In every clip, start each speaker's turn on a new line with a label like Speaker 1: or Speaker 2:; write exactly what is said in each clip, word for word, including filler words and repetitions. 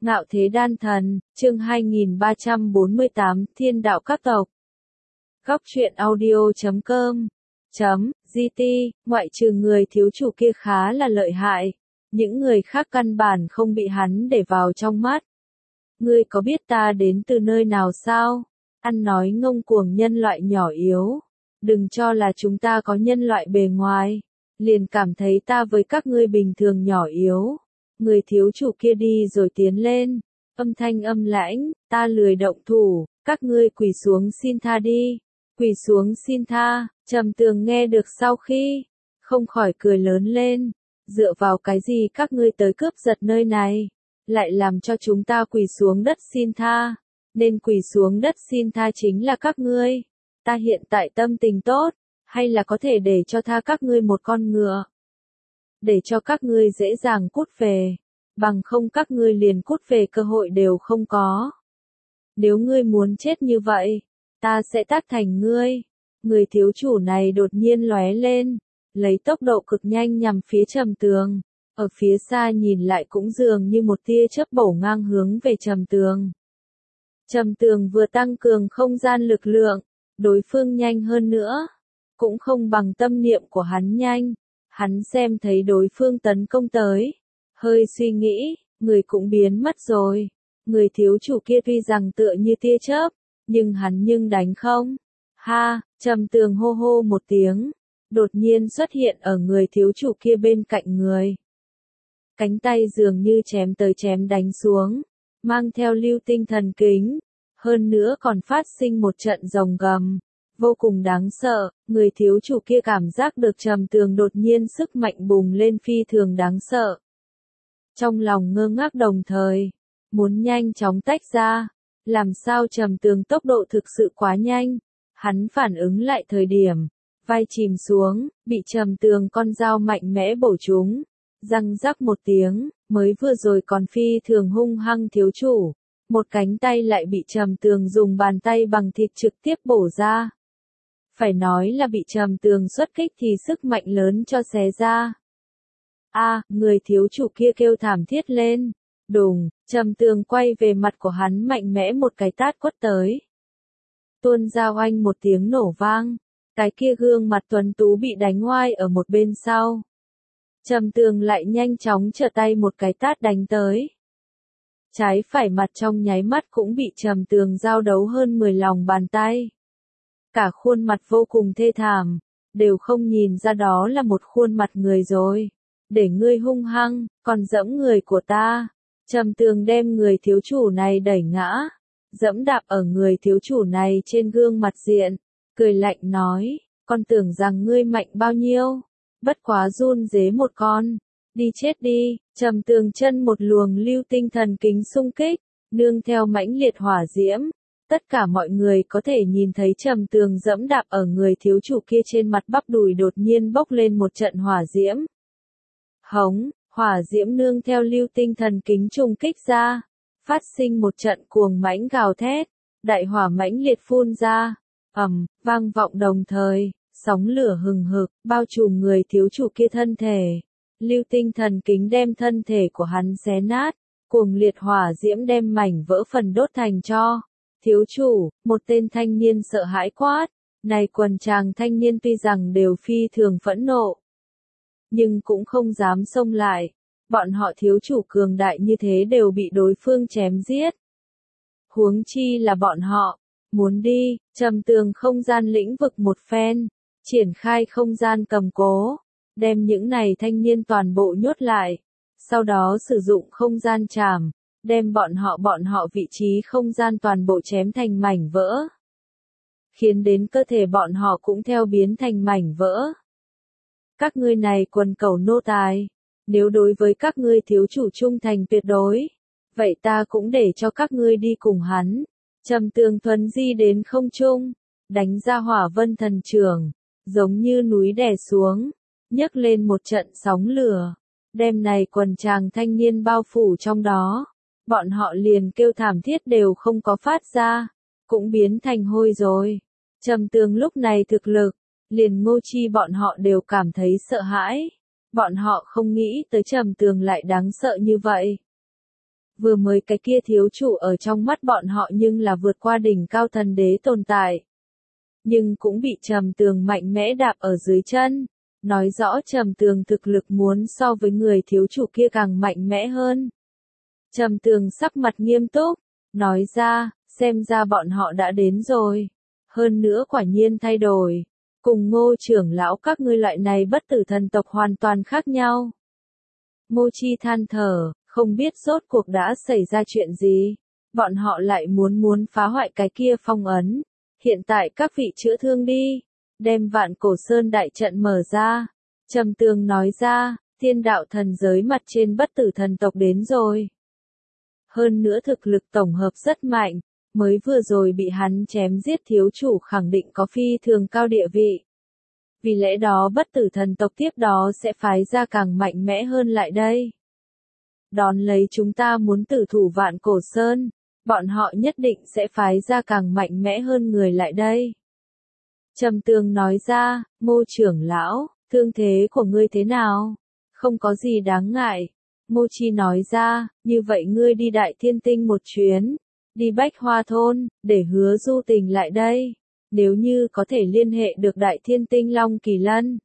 Speaker 1: Ngạo Thế Đan Thần, chương hai nghìn ba trăm bốn mươi tám, Thiên Đạo Các Tộc. Góc truyện audio chấm com chấm gt, ngoại trừ người thiếu chủ kia khá là lợi hại, những người khác căn bản không bị hắn để vào trong mắt. Ngươi có biết ta đến từ nơi nào sao? Ăn nói ngông cuồng nhân loại nhỏ yếu. Đừng cho là chúng ta có nhân loại bề ngoài, liền cảm thấy ta với các ngươi bình thường nhỏ yếu. Người thiếu chủ kia đi rồi tiến lên, âm thanh âm lãnh, ta lười động thủ, các ngươi quỳ xuống xin tha đi, quỳ xuống xin tha. Trầm Tường nghe được sau khi, không khỏi cười lớn lên, dựa vào cái gì các ngươi tới cướp giật nơi này, lại làm cho chúng ta quỳ xuống đất xin tha, nên quỳ xuống đất xin tha chính là các ngươi. Ta hiện tại tâm tình tốt, hay là có thể để cho tha các ngươi một con ngựa, để cho các ngươi dễ dàng cút về, bằng không các ngươi liền cút về cơ hội đều không có. Nếu ngươi muốn chết như vậy, ta sẽ tát thành ngươi. Người thiếu chủ này đột nhiên lóe lên, lấy tốc độ cực nhanh nhằm phía Trầm Tường, ở phía xa nhìn lại cũng dường như một tia chớp bổ ngang hướng về Trầm Tường. Trầm Tường vừa tăng cường không gian lực lượng, đối phương nhanh hơn nữa, cũng không bằng tâm niệm của hắn nhanh. Hắn xem thấy đối phương tấn công tới, hơi suy nghĩ, người cũng biến mất rồi. Người thiếu chủ kia tuy rằng tựa như tia chớp, nhưng hắn nhưng đánh không. Ha, Trầm Tường hô hô một tiếng, đột nhiên xuất hiện ở người thiếu chủ kia bên cạnh người. Cánh tay dường như chém tới chém đánh xuống, mang theo lưu tinh thần kính, hơn nữa còn phát sinh một trận rồng gầm. Vô cùng đáng sợ, người thiếu chủ kia cảm giác được Trầm Tường đột nhiên sức mạnh bùng lên phi thường đáng sợ. Trong lòng ngơ ngác đồng thời, muốn nhanh chóng tách ra, làm sao Trầm Tường tốc độ thực sự quá nhanh, hắn phản ứng lại thời điểm, vai chìm xuống, bị Trầm Tường con dao mạnh mẽ bổ trúng, răng rắc một tiếng, mới vừa rồi còn phi thường hung hăng thiếu chủ, một cánh tay lại bị Trầm Tường dùng bàn tay bằng thịt trực tiếp bổ ra. Phải nói là bị Trầm Tường xuất kích thì sức mạnh lớn cho xé ra. A, à, người thiếu chủ kia kêu thảm thiết lên. Đùng, Trầm Tường quay về mặt của hắn mạnh mẽ một cái tát quất tới. Tuôn ra oanh một tiếng nổ vang, cái kia gương mặt tuấn tú bị đánh ngoai ở một bên sau. Trầm Tường lại nhanh chóng trở tay một cái tát đánh tới. Trái phải mặt trong nháy mắt cũng bị Trầm Tường giao đấu hơn mười lòng bàn tay. Cả khuôn mặt vô cùng thê thảm, đều không nhìn ra đó là một khuôn mặt người rồi. Để ngươi hung hăng, còn dẫm người của ta. Trầm Tường đem người thiếu chủ này đẩy ngã, dẫm đạp ở người thiếu chủ này trên gương mặt diện, cười lạnh nói, con tưởng rằng ngươi mạnh bao nhiêu, bất quá run rế một con, đi chết đi. Trầm Tường chân một luồng lưu tinh thần kính xung kích, nương theo mãnh liệt hỏa diễm. Tất cả mọi người có thể nhìn thấy Trầm Tường dẫm đạp ở người thiếu chủ kia trên mặt bắp đùi đột nhiên bốc lên một trận hỏa diễm. Hống, hỏa diễm nương theo lưu tinh thần kính trùng kích ra, phát sinh một trận cuồng mãnh gào thét, đại hỏa mãnh liệt phun ra, ầm, vang vọng đồng thời, sóng lửa hừng hực, bao trùm người thiếu chủ kia thân thể. Lưu tinh thần kính đem thân thể của hắn xé nát, cuồng liệt hỏa diễm đem mảnh vỡ phần đốt thành tro. Thiếu chủ, một tên thanh niên sợ hãi quát, này quần chàng thanh niên tuy rằng đều phi thường phẫn nộ, nhưng cũng không dám xông lại, bọn họ thiếu chủ cường đại như thế đều bị đối phương chém giết. Huống chi là bọn họ, muốn đi, Trầm Tường không gian lĩnh vực một phen, triển khai không gian cầm cố, đem những này thanh niên toàn bộ nhốt lại, sau đó sử dụng không gian trảm. Đem bọn họ bọn họ vị trí không gian toàn bộ chém thành mảnh vỡ. Khiến đến cơ thể bọn họ cũng theo biến thành mảnh vỡ. Các ngươi này quần cẩu nô tài, nếu đối với các ngươi thiếu chủ trung thành tuyệt đối, vậy ta cũng để cho các ngươi đi cùng hắn. Trầm Tường thuấn di đến không trung, đánh ra hỏa vân thần trưởng, giống như núi đè xuống, nhấc lên một trận sóng lửa, đem này quần chàng thanh niên bao phủ trong đó. Bọn họ liền kêu thảm thiết đều không có phát ra, cũng biến thành hôi rồi. Trầm Tường lúc này thực lực, liền Ngô Chi bọn họ đều cảm thấy sợ hãi. Bọn họ không nghĩ tới Trầm Tường lại đáng sợ như vậy. Vừa mới cái kia thiếu chủ ở trong mắt bọn họ nhưng là vượt qua đỉnh cao thần đế tồn tại. Nhưng cũng bị Trầm Tường mạnh mẽ đạp ở dưới chân. Nói rõ Trầm Tường thực lực muốn so với người thiếu chủ kia càng mạnh mẽ hơn. Trầm Tường sắc mặt nghiêm túc, nói ra, xem ra bọn họ đã đến rồi. Hơn nữa quả nhiên thay đổi. Cùng Ngô trưởng lão các ngươi loại này bất tử thần tộc hoàn toàn khác nhau. Ngô Chi than thở, không biết rốt cuộc đã xảy ra chuyện gì. Bọn họ lại muốn muốn phá hoại cái kia phong ấn. Hiện tại các vị chữa thương đi. Đem Vạn Cổ Sơn đại trận mở ra. Trầm Tường nói ra, thiên đạo thần giới mặt trên bất tử thần tộc đến rồi. Hơn nữa thực lực tổng hợp rất mạnh, mới vừa rồi bị hắn chém giết thiếu chủ khẳng định có phi thường cao địa vị. Vì lẽ đó bất tử thần tộc tiếp đó sẽ phái ra càng mạnh mẽ hơn lại đây. Đón lấy chúng ta muốn tử thủ Vạn Cổ Sơn, bọn họ nhất định sẽ phái ra càng mạnh mẽ hơn người lại đây. Trầm Tường nói ra, Ngô trưởng lão, thương thế của ngươi thế nào? Không có gì đáng ngại. Ngô Chi nói ra, như vậy ngươi đi Đại Thiên Tinh một chuyến, đi Bách Hoa Thôn, để Hứa Du Tình lại đây. Nếu như có thể liên hệ được Đại Thiên Tinh Long Kỳ Lân.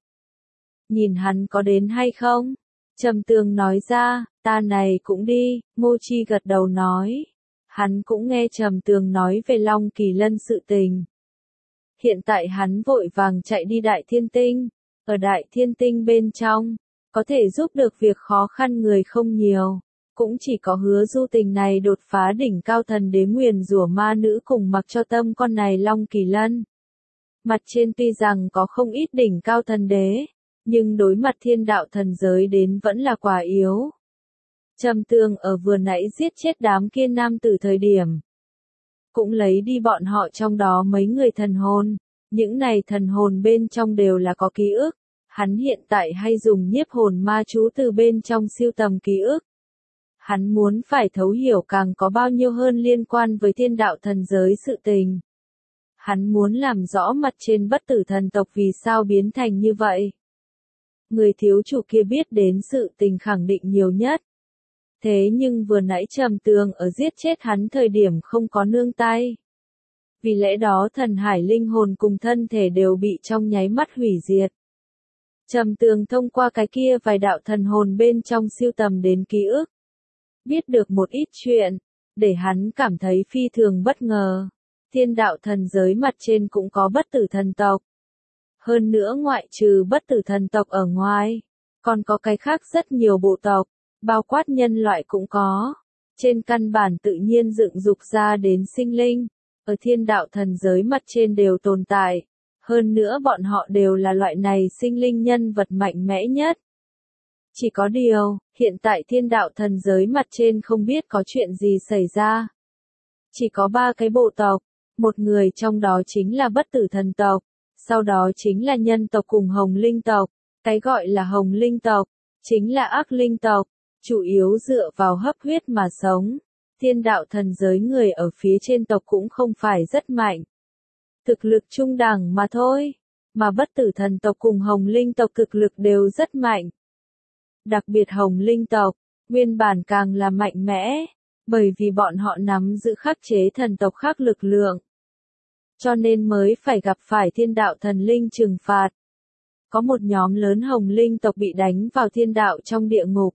Speaker 1: Nhìn hắn có đến hay không? Trầm Tường nói ra, ta này cũng đi, Ngô Chi gật đầu nói. Hắn cũng nghe Trầm Tường nói về Long Kỳ Lân sự tình. Hiện tại hắn vội vàng chạy đi Đại Thiên Tinh. Ở Đại Thiên Tinh bên trong, có thể giúp được việc khó khăn người không nhiều. Cũng chỉ có Hứa Du Tình này đột phá đỉnh cao thần đế nguyền rủa ma nữ cùng mặc cho tâm con này Long Kỳ Lân. Mặt trên tuy rằng có không ít đỉnh cao thần đế, nhưng đối mặt thiên đạo thần giới đến vẫn là quá yếu. Trầm Tường ở vừa nãy giết chết đám kia nam tử thời điểm. Cũng lấy đi bọn họ trong đó mấy người thần hồn. Những này thần hồn bên trong đều là có ký ức. Hắn hiện tại hay dùng nhiếp hồn ma chú từ bên trong siêu tầm ký ức. Hắn muốn phải thấu hiểu càng có bao nhiêu hơn liên quan với thiên đạo thần giới sự tình. Hắn muốn làm rõ mặt trên bất tử thần tộc vì sao biến thành như vậy. Người thiếu chủ kia biết đến sự tình khẳng định nhiều nhất. Thế nhưng vừa nãy Trầm Tường ở giết chết hắn thời điểm không có nương tay. Vì lẽ đó thần hải linh hồn cùng thân thể đều bị trong nháy mắt hủy diệt. Trầm Tường thông qua cái kia vài đạo thần hồn bên trong siêu tầm đến ký ức. Biết được một ít chuyện, để hắn cảm thấy phi thường bất ngờ. Thiên đạo thần giới mặt trên cũng có bất tử thần tộc. Hơn nữa ngoại trừ bất tử thần tộc ở ngoài, còn có cái khác rất nhiều bộ tộc, bao quát nhân loại cũng có. Trên căn bản tự nhiên dựng dục ra đến sinh linh, ở thiên đạo thần giới mặt trên đều tồn tại. Hơn nữa bọn họ đều là loại này sinh linh nhân vật mạnh mẽ nhất. Chỉ có điều, hiện tại thiên đạo thần giới mặt trên không biết có chuyện gì xảy ra. Chỉ có ba cái bộ tộc, một người trong đó chính là bất tử thần tộc, sau đó chính là nhân tộc cùng hồng linh tộc, cái gọi là hồng linh tộc, chính là ác linh tộc, chủ yếu dựa vào hấp huyết mà sống. Thiên đạo thần giới người ở phía trên tộc cũng không phải rất mạnh. Thực lực trung đẳng mà thôi, mà bất tử thần tộc cùng hồng linh tộc thực lực đều rất mạnh. Đặc biệt hồng linh tộc, nguyên bản càng là mạnh mẽ, bởi vì bọn họ nắm giữ khắc chế thần tộc khác lực lượng. Cho nên mới phải gặp phải thiên đạo thần linh trừng phạt. Có một nhóm lớn hồng linh tộc bị đánh vào thiên đạo trong địa ngục.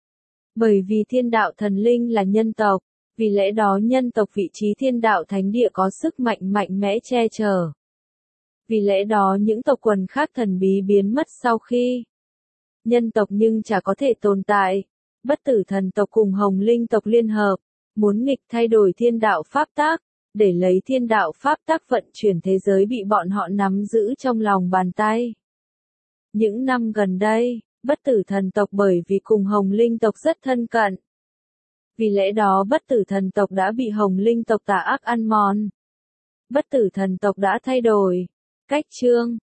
Speaker 1: Bởi vì thiên đạo thần linh là nhân tộc, vì lẽ đó nhân tộc vị trí thiên đạo thánh địa có sức mạnh mạnh mẽ che chở. Vì lẽ đó những tộc quần khác thần bí biến mất sau khi nhân tộc nhưng chả có thể tồn tại. Bất tử thần tộc cùng hồng linh tộc liên hợp, muốn nghịch thay đổi thiên đạo pháp tắc, để lấy thiên đạo pháp tắc vận chuyển thế giới bị bọn họ nắm giữ trong lòng bàn tay. Những năm gần đây, bất tử thần tộc bởi vì cùng hồng linh tộc rất thân cận. Vì lẽ đó bất tử thần tộc đã bị hồng linh tộc tà ác ăn mòn. Bất tử thần tộc đã thay đổi cách chương,